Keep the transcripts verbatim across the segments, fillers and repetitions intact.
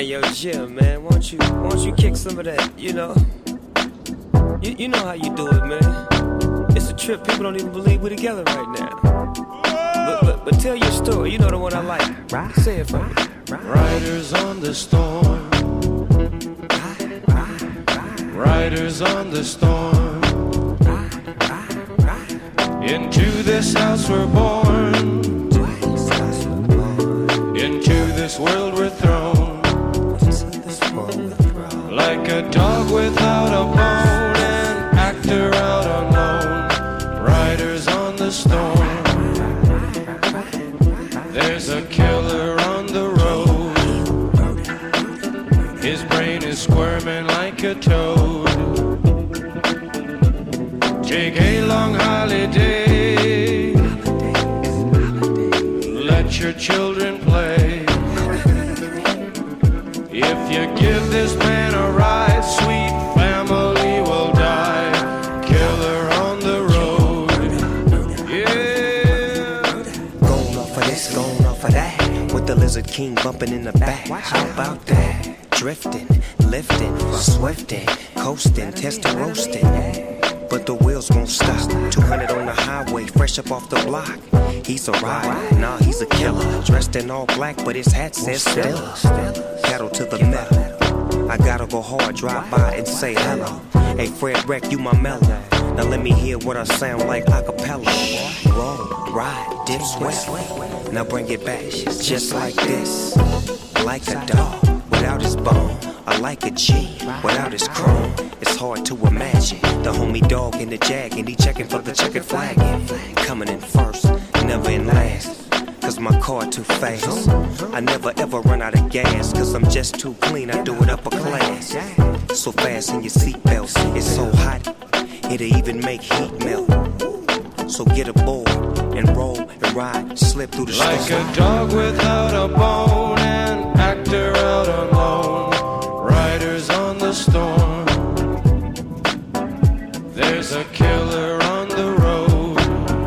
yo, Jim, man, won't you, won't you kick some of that, you know? You, you know how you do it, man. It's a trip, people don't even believe we're together right now. But, but, but tell your story, you know the one I like. Say it for me. Riders on the storm. Riders on the storm. Into this house we're born. Into this world we're thrown. Like a dog without a bone, an actor out alone. Riders on the storm. There's a killer on the road. His brain is squirming like a toad. Take a long holiday. Let your children play. If you give this man a ride, sweet family will die. Killer on the road. Yeah. Going off of this, going off of that. With the Lizard King bumping in the back. How about that? Drifting, lifting, swifting, coasting, testing, roasting. But the wheels won't stop. two hundred on the highway, fresh up off the block. He's a rider, nah, he's a killer. Dressed in all black, but his hat says Stella. Pedal to the metal. I gotta go hard, drive by and say hello. Hey, Fred Wreck, you my mellow. Now let me hear what I sound like a cappella. Roll, ride, dip, sweat. Now bring it back, just like this. Like a dog without his bone. I like a G without his chrome. It's hard to imagine the homie dog in the jag and he checking for the checkered flag. Coming in first, never in last. Cause my car too fast. I never ever run out of gas. Cause I'm just too clean, I do it upper class. So fast in your seatbelts, it's so hot, it'll even make heat melt. So get aboard and roll and ride, slip through the storm. Like a dog without a bone, an actor out alone. Riders on the storm. There's a killer on the road.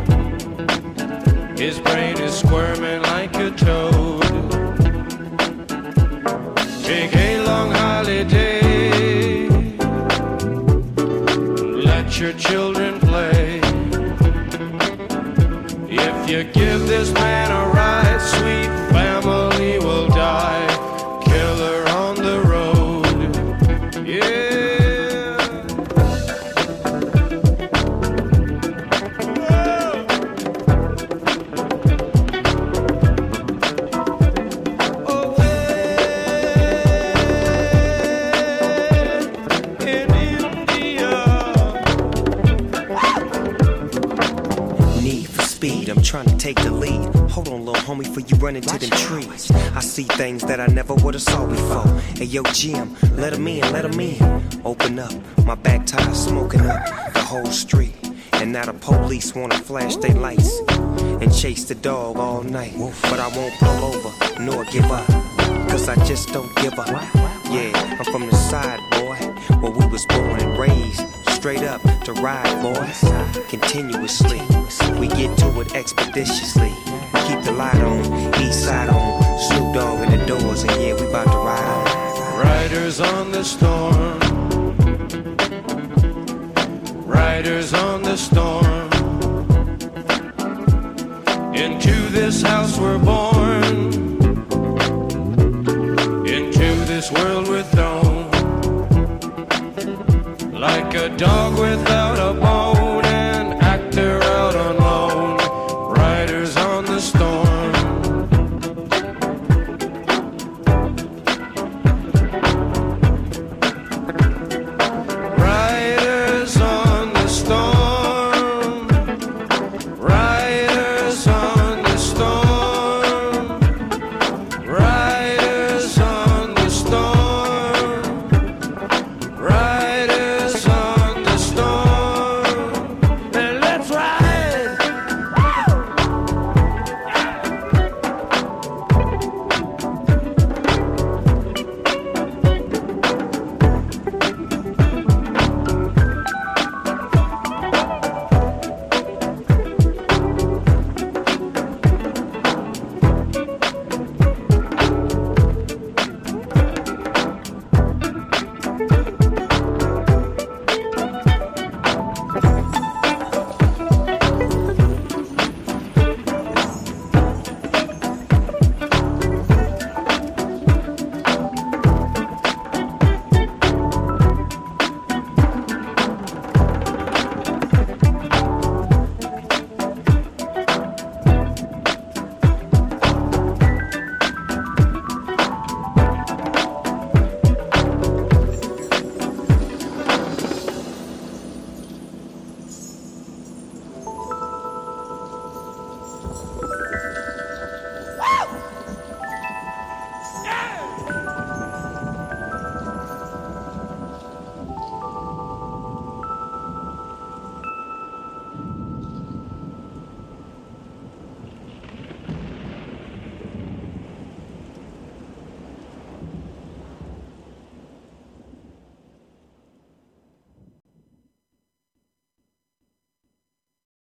His brain is squirming like a toad. Take a long holiday. Let your children play. If you give this man a ride, sweet family will die. Killer on the road. Yeah. I'm trying to take the lead. Hold on, little homie, before you run into them trees. I see things that I never would've saw before. Hey, yo, Jim, let him in, let him in. Open up, my back tire smoking up the whole street. And now the police wanna flash their lights and chase the dog all night. But I won't pull over, nor give up, cause I just don't give up. Yeah, I'm from the side, boy, where we was born and raised. Straight up to ride, boys, continuously. We get to it expeditiously. Keep the light on, east side on. Snoop Dogg in the doors, and yeah, we about to ride on. Riders on the storm. Riders on the storm. Into this house we're born. Into this world we're thrown. Like a dog without